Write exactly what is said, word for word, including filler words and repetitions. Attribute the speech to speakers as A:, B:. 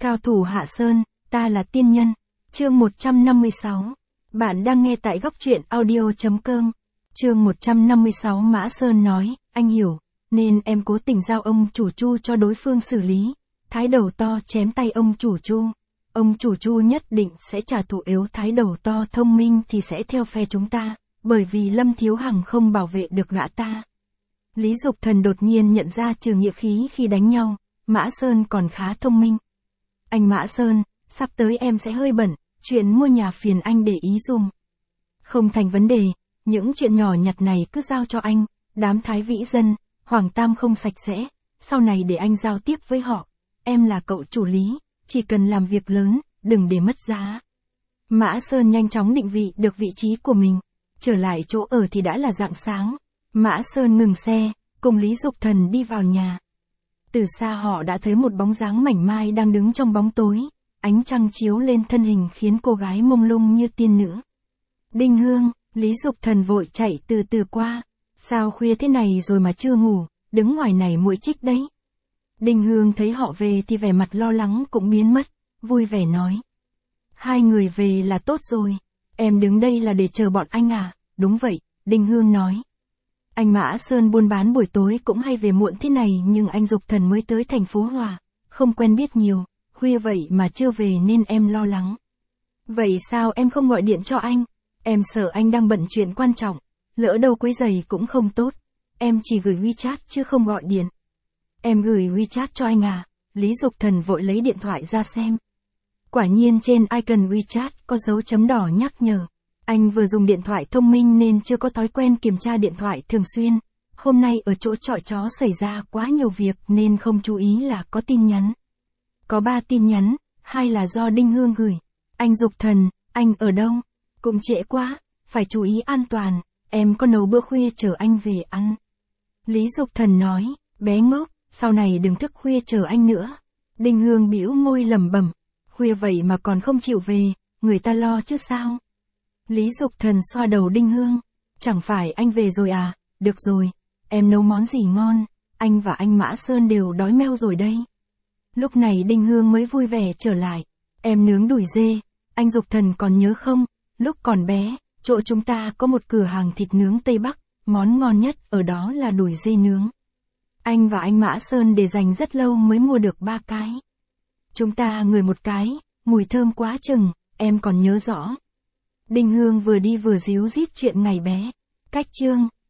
A: Cao thủ Hạ Sơn, ta là tiên nhân. Chương một trăm năm mươi sáu. Bạn đang nghe tại góc truyện audio chấm com. Chương một trăm năm mươi sáu. Mã Sơn nói, anh hiểu, nên em cố tình giao ông chủ Chu cho đối phương xử lý. Thái đầu to chém tay ông chủ Chu. Ông chủ Chu nhất định sẽ trả thù, yếu thái đầu to thông minh thì sẽ theo phe chúng ta, bởi vì Lâm Thiếu Hằng không bảo vệ được gã ta. Lý Dục Thần đột nhiên nhận ra trừ nghĩa khí khi đánh nhau, Mã Sơn còn khá thông minh. Anh Mã Sơn, sắp tới em sẽ hơi bận, chuyện mua nhà phiền anh để ý dùm. Không thành vấn đề, những chuyện nhỏ nhặt này cứ giao cho anh, đám Thái Vĩ Dân, Hoàng Tam không sạch sẽ, sau này để anh giao tiếp với họ. Em là cậu chủ Lý, chỉ cần làm việc lớn, đừng để mất giá. Mã Sơn nhanh chóng định vị được vị trí của mình, trở lại chỗ ở thì đã là rạng sáng. Mã Sơn ngừng xe, cùng Lý Dục Thần đi vào nhà. Từ xa họ đã thấy một bóng dáng mảnh mai đang đứng trong bóng tối, ánh trăng chiếu lên thân hình khiến cô gái mông lung như tiên nữ. Đinh Hương, Lý Dục Thần vội chạy từ từ qua, sao khuya thế này rồi mà chưa ngủ, đứng ngoài này muỗi chích đấy. Đinh Hương thấy họ về thì vẻ mặt lo lắng cũng biến mất, vui vẻ nói. Hai người về là tốt rồi, em đứng đây là để chờ bọn anh à? Đúng vậy, Đinh Hương nói. Anh Mã Sơn buôn bán buổi tối cũng hay về muộn thế này, nhưng anh Dục Thần mới tới thành phố Hòa, không quen biết nhiều, khuya vậy mà chưa về nên em lo lắng. Vậy sao em không gọi điện cho anh? Em sợ anh đang bận chuyện quan trọng, lỡ đâu quấy rầy cũng không tốt. Em chỉ gửi WeChat chứ không gọi điện. Em gửi WeChat cho anh à? Lý Dục Thần vội lấy điện thoại ra xem. Quả nhiên trên icon WeChat có dấu chấm đỏ nhắc nhở. Anh vừa dùng điện thoại thông minh nên chưa có thói quen kiểm tra điện thoại thường xuyên. Hôm nay ở chỗ chọi chó xảy ra quá nhiều việc nên không chú ý là có tin nhắn. Có ba tin nhắn, hai là do Đinh Hương gửi. Anh Dục Thần, anh ở đâu? Cũng trễ quá, phải chú ý an toàn, em có nấu bữa khuya chờ anh về ăn. Lý Dục Thần nói, bé ngốc, sau này đừng thức khuya chờ anh nữa. Đinh Hương bĩu môi lẩm bẩm, khuya vậy mà còn không chịu về, người ta lo chứ sao? Lý Dục Thần xoa đầu Đinh Hương, chẳng phải anh về rồi à? Được rồi, em nấu món gì ngon, anh và anh Mã Sơn đều đói meo rồi đây. Lúc này Đinh Hương mới vui vẻ trở lại, em nướng đùi dê, anh Dục Thần còn nhớ không? Lúc còn bé, chỗ chúng ta có một cửa hàng thịt nướng Tây Bắc, món ngon nhất ở đó là đùi dê nướng. Anh và anh Mã Sơn để dành rất lâu mới mua được ba cái. Chúng ta người một cái, mùi thơm quá chừng, em còn nhớ rõ. Đinh Hương vừa đi vừa díu dít chuyện ngày bé. Cách chương